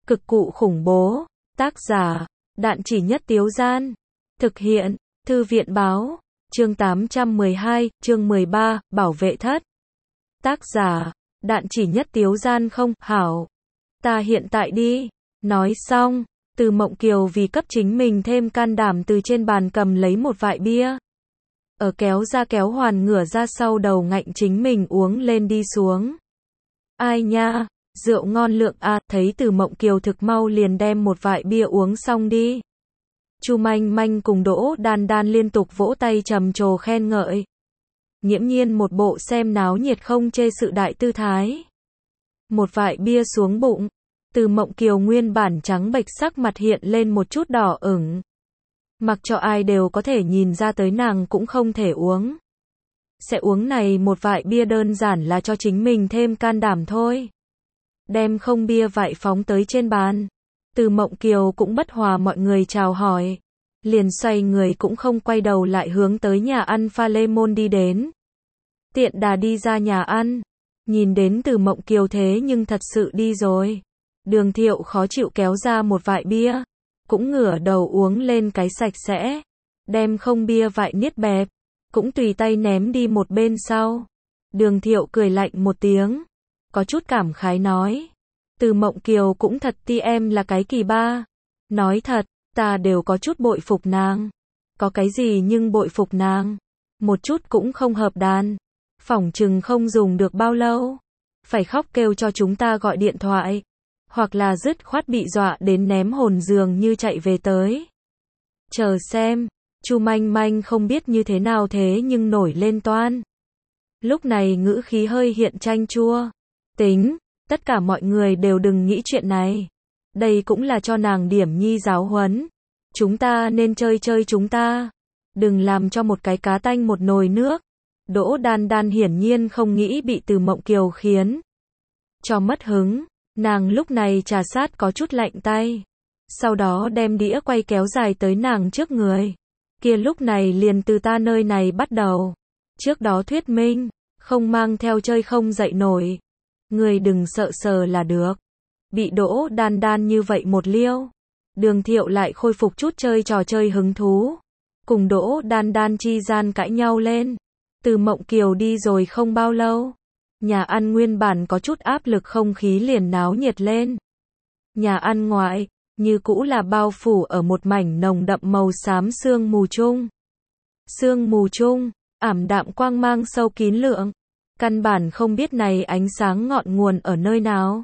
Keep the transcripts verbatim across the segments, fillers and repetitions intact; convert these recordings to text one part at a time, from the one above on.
Cực cụ khủng bố. Tác giả, Đạn Chỉ Nhất Tiếu Gian. Thực hiện, Thư viện báo. Chương tám trăm mười hai, chương mười ba, Bảo vệ thất. Tác giả, Đạn Chỉ Nhất Tiếu Gian. Không, hảo. Ta hiện tại đi. Nói xong, Từ Mộng Kiều vì cấp chính mình thêm can đảm từ trên bàn cầm lấy một vại bia. Ở kéo ra kéo hoàn ngửa ra sau đầu ngạnh chính mình uống lên đi xuống. Ai nha, rượu ngon lượng à, thấy Từ Mộng Kiều thực mau liền đem một vại bia uống xong đi. Chu Manh Manh cùng Đỗ Đan Đan liên tục vỗ tay trầm trồ khen ngợi. Nghiễm nhiên một bộ xem náo nhiệt không chê sự đại tư thái. Một vại bia xuống bụng, Từ Mộng Kiều nguyên bản trắng bệch sắc mặt hiện lên một chút đỏ ửng. Mặc cho ai đều có thể nhìn ra tới nàng cũng không thể uống. Sẽ uống này một vại bia đơn giản là cho chính mình thêm can đảm thôi. Đem không bia vại phóng tới trên bàn. Từ Mộng Kiều cũng bất hòa mọi người chào hỏi. Liền xoay người cũng không quay đầu lại hướng tới nhà ăn pha lê môn đi đến. Tiện đà đi ra nhà ăn. Nhìn đến Từ Mộng Kiều thế nhưng thật sự đi rồi. Đường Thiệu khó chịu kéo ra một vại bia. Cũng ngửa đầu uống lên cái sạch sẽ. Đem không bia vại niết bẹp. Cũng tùy tay ném đi một bên sau. Đường Thiệu cười lạnh một tiếng. Có chút cảm khái nói. Từ Mộng Kiều cũng thật ti em là cái kỳ ba. Nói thật, ta đều có chút bội phục nàng. Có cái gì nhưng bội phục nàng. Một chút cũng không hợp đàn. Phỏng chừng không dùng được bao lâu. Phải khóc kêu cho chúng ta gọi điện thoại. Hoặc là dứt khoát bị dọa đến ném hồn giường như chạy về tới. Chờ xem. Chu Manh Manh không biết như thế nào thế nhưng nổi lên toan. Lúc này ngữ khí hơi hiện chanh chua. Tính, tất cả mọi người đều đừng nghĩ chuyện này. Đây cũng là cho nàng điểm nhi giáo huấn. Chúng ta nên chơi chơi chúng ta. Đừng làm cho một cái cá tanh một nồi nước. Đỗ Đan Đan hiển nhiên không nghĩ bị Từ Mộng Kiều khiến cho mất hứng. Nàng lúc này trà sát có chút lạnh tay. Sau đó đem đĩa quay kéo dài tới nàng trước người. Kia lúc này liền từ ta nơi này bắt đầu. Trước đó thuyết minh, không mang theo chơi không dậy nổi. Người đừng sợ sờ là được. Bị Đỗ Đan Đan như vậy một liêu. Đường Thiệu lại khôi phục chút chơi trò chơi hứng thú. Cùng Đỗ Đan Đan chi gian cãi nhau lên. Từ Mộng Kiều đi rồi không bao lâu. Nhà ăn nguyên bản có chút áp lực không khí liền náo nhiệt lên. Nhà ăn ngoại, như cũ là bao phủ ở một mảnh nồng đậm màu xám sương mù chung. Sương mù chung, ảm đạm quang mang sâu kín lượng. Căn bản không biết này ánh sáng ngọn nguồn ở nơi nào.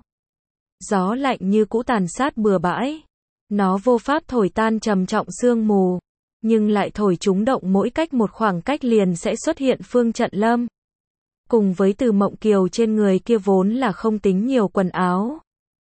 Gió lạnh như cũ tàn sát bừa bãi. Nó vô pháp thổi tan trầm trọng sương mù. Nhưng lại thổi chúng động mỗi cách một khoảng cách liền sẽ xuất hiện phương trận lâm. Cùng với Từ Mộng Kiều trên người kia vốn là không tính nhiều quần áo.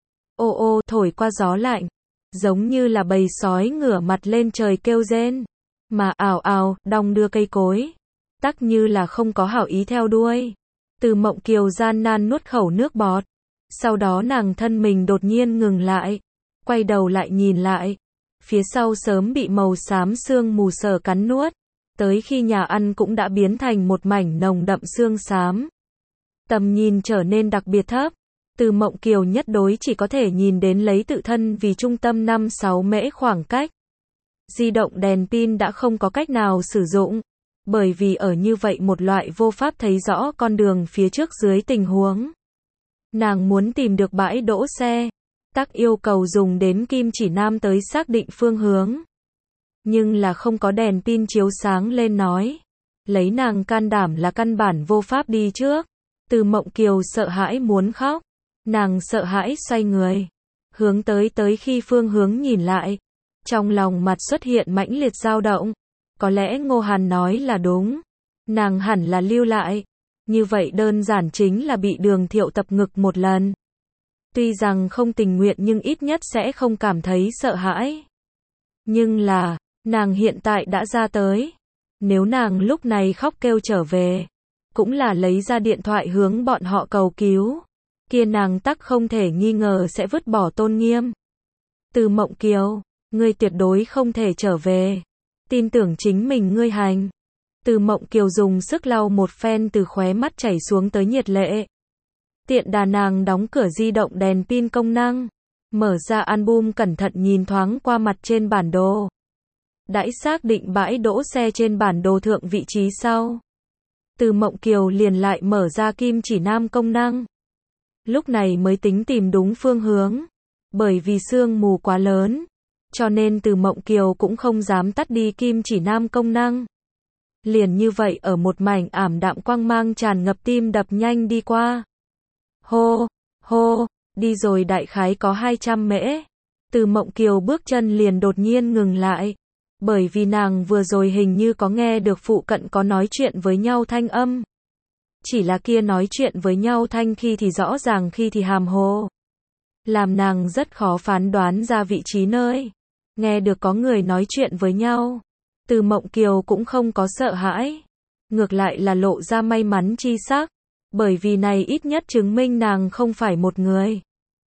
Ô ô thổi qua gió lạnh. Giống như là bầy sói ngửa mặt lên trời kêu rên. Mà ào ào, đong đưa cây cối. Tắc như là không có hảo ý theo đuôi. Từ Mộng Kiều gian nan nuốt khẩu nước bọt. Sau đó nàng thân mình đột nhiên ngừng lại. Quay đầu lại nhìn lại. Phía sau sớm bị màu xám sương mù sờ cắn nuốt. Tới khi nhà ăn cũng đã biến thành một mảnh nồng đậm sương xám. Tầm nhìn trở nên đặc biệt thấp. Từ Mộng Kiều nhất đối chỉ có thể nhìn đến lấy tự thân vì trung tâm năm sáu mễ khoảng cách. Di động đèn pin đã không có cách nào sử dụng. Bởi vì ở như vậy một loại vô pháp thấy rõ con đường phía trước dưới tình huống. Nàng muốn tìm được bãi đỗ xe. Tắc yêu cầu dùng đến kim chỉ nam tới xác định phương hướng. Nhưng là không có đèn pin chiếu sáng lên nói. Lấy nàng can đảm là căn bản vô pháp đi trước. Từ Mộng Kiều sợ hãi muốn khóc. Nàng sợ hãi xoay người. Hướng tới tới khi phương hướng nhìn lại. Trong lòng mặt xuất hiện mãnh liệt dao động. Có lẽ Ngô Hàn nói là đúng. Nàng hẳn là lưu lại. Như vậy đơn giản chính là bị Đường Thiệu tập ngực một lần. Tuy rằng không tình nguyện nhưng ít nhất sẽ không cảm thấy sợ hãi. Nhưng là, nàng hiện tại đã ra tới. Nếu nàng lúc này khóc kêu trở về. Cũng là lấy ra điện thoại hướng bọn họ cầu cứu. Kia nàng tắc không thể nghi ngờ sẽ vứt bỏ tôn nghiêm. Từ Mộng Kiều, ngươi tuyệt đối không thể trở về. Tin tưởng chính mình ngươi hành. Từ Mộng Kiều dùng sức lau một phen từ khóe mắt chảy xuống tới nhiệt lệ. Tiện đà nàng đóng cửa di động đèn pin công năng. Mở ra album cẩn thận nhìn thoáng qua mặt trên bản đồ. Đãi xác định bãi đỗ xe trên bản đồ thượng vị trí sau. Từ Mộng Kiều liền lại mở ra kim chỉ nam công năng. Lúc này mới tính tìm đúng phương hướng. Bởi vì sương mù quá lớn, cho nên Từ Mộng Kiều cũng không dám tắt đi kim chỉ nam công năng. Liền như vậy ở một mảnh ảm đạm quang mang tràn ngập tim đập nhanh đi qua. Hô, hô, đi rồi đại khái có hai trăm mễ. Từ Mộng Kiều bước chân liền đột nhiên ngừng lại. Bởi vì nàng vừa rồi hình như có nghe được phụ cận có nói chuyện với nhau thanh âm. Chỉ là kia nói chuyện với nhau thanh khi thì rõ ràng khi thì hàm hồ. Làm nàng rất khó phán đoán ra vị trí nơi. Nghe được có người nói chuyện với nhau. Từ Mộng Kiều cũng không có sợ hãi. Ngược lại là lộ ra may mắn chi sắc. Bởi vì này ít nhất chứng minh nàng không phải một người.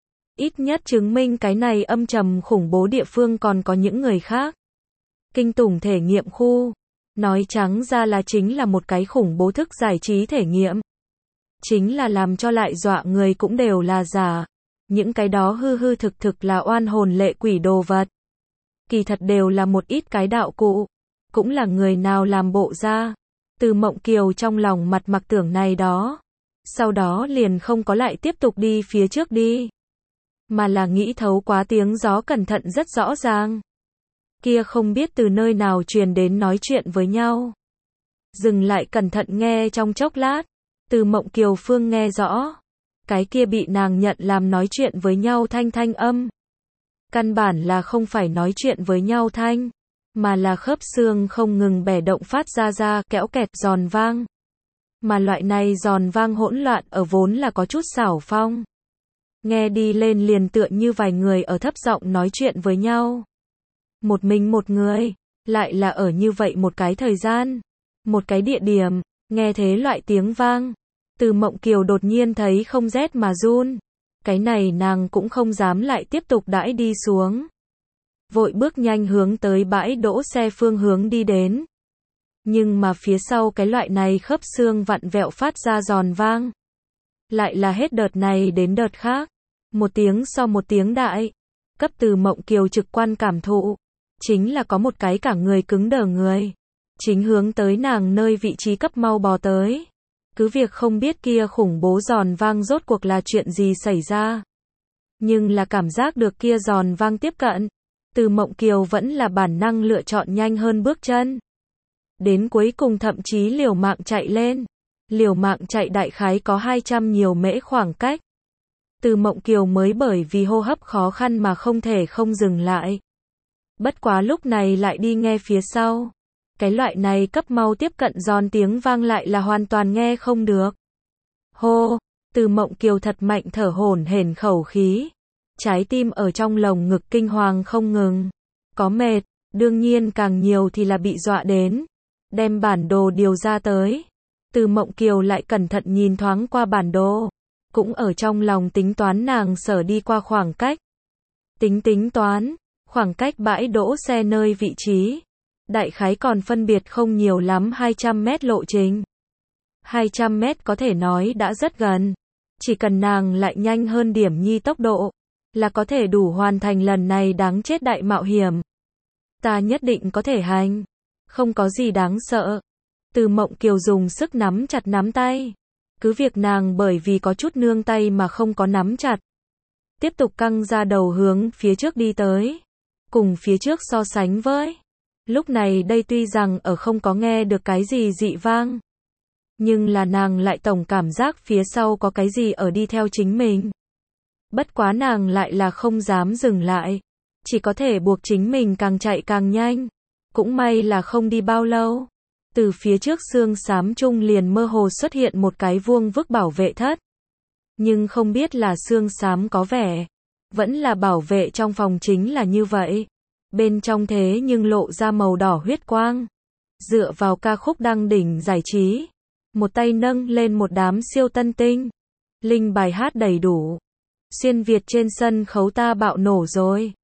Ít nhất chứng minh cái này âm trầm khủng bố địa phương còn có những người khác. Kinh tủng thể nghiệm khu. Nói trắng ra là chính là một cái khủng bố thức giải trí thể nghiệm. Chính là làm cho lại dọa người cũng đều là giả. Những cái đó hư hư thực thực là oan hồn lệ quỷ đồ vật. Kỳ thật đều là một ít cái đạo cụ. Cũng là người nào làm bộ ra. Từ Mộng Kiều trong lòng mặt mặc tưởng này đó. Sau đó liền không có lại tiếp tục đi phía trước đi. Mà là nghĩ thấu quá tiếng gió cẩn thận rất rõ ràng. Kia không biết từ nơi nào truyền đến nói chuyện với nhau. Dừng lại cẩn thận nghe trong chốc lát. Từ Mộng Kiều phương nghe rõ. Cái kia bị nàng nhận làm nói chuyện với nhau thanh thanh âm. Căn bản là không phải nói chuyện với nhau thanh. Mà là khớp xương không ngừng bẻ động phát ra ra kéo kẹt giòn vang. Mà loại này giòn vang hỗn loạn ở vốn là có chút xảo phong. Nghe đi lên liền tựa như vài người ở thấp giọng nói chuyện với nhau. Một mình một người, lại là ở như vậy một cái thời gian, một cái địa điểm, nghe thế loại tiếng vang. Từ Mộng Kiều đột nhiên thấy không rét mà run. Cái này nàng cũng không dám lại tiếp tục đãi đi xuống. Vội bước nhanh hướng tới bãi đỗ xe phương hướng đi đến. Nhưng mà phía sau cái loại này khớp xương vặn vẹo phát ra giòn vang. Lại là hết đợt này đến đợt khác. Một tiếng so một tiếng đại. Cấp Từ Mộng Kiều trực quan cảm thụ. Chính là có một cái cả người cứng đờ người. Chính hướng tới nàng nơi vị trí cấp mau bò tới. Cứ việc không biết kia khủng bố giòn vang rốt cuộc là chuyện gì xảy ra. Nhưng là cảm giác được kia giòn vang tiếp cận. Từ Mộng Kiều vẫn là bản năng lựa chọn nhanh hơn bước chân. Đến cuối cùng thậm chí liều mạng chạy lên. Liều mạng chạy đại khái có hai trăm nhiều mễ khoảng cách. Từ Mộng Kiều mới bởi vì hô hấp khó khăn mà không thể không dừng lại. Bất quá lúc này lại đi nghe phía sau. Cái loại này cấp mau tiếp cận giòn tiếng vang lại là hoàn toàn nghe không được. Hô, Từ Mộng Kiều thật mạnh thở hổn hển khẩu khí. Trái tim ở trong lồng ngực kinh hoàng không ngừng. Có mệt, đương nhiên càng nhiều thì là bị dọa đến. Đem bản đồ điều ra tới. Từ Mộng Kiều lại cẩn thận nhìn thoáng qua bản đồ. Cũng ở trong lòng tính toán nàng sở đi qua khoảng cách. Tính tính toán, khoảng cách bãi đỗ xe nơi vị trí. Đại khái còn phân biệt không nhiều lắm hai trăm mét lộ trình. hai trăm mét có thể nói đã rất gần. Chỉ cần nàng lại nhanh hơn điểm nhi tốc độ. Là có thể đủ hoàn thành lần này đáng chết đại mạo hiểm. Ta nhất định có thể hành. Không có gì đáng sợ. Từ Mộng Kiều dùng sức nắm chặt nắm tay. Cứ việc nàng bởi vì có chút nương tay mà không có nắm chặt. Tiếp tục căng ra đầu hướng phía trước đi tới. Cùng phía trước so sánh với. Lúc này đây tuy rằng ở không có nghe được cái gì dị vang. Nhưng là nàng lại tổng cảm giác phía sau có cái gì ở đi theo chính mình. Bất quá nàng lại là không dám dừng lại. Chỉ có thể buộc chính mình càng chạy càng nhanh. Cũng may là không đi bao lâu. Từ phía trước xương xám trung liền mơ hồ xuất hiện một cái vuông vức bảo vệ thất. Nhưng không biết là xương xám có vẻ. Vẫn là bảo vệ trong phòng chính là như vậy. Bên trong thế nhưng lộ ra màu đỏ huyết quang. Dựa vào ca khúc đăng đỉnh giải trí. Một tay nâng lên một đám siêu tân tinh. Linh bài hát đầy đủ. Xuyên Việt trên sân khấu ta bạo nổ rồi.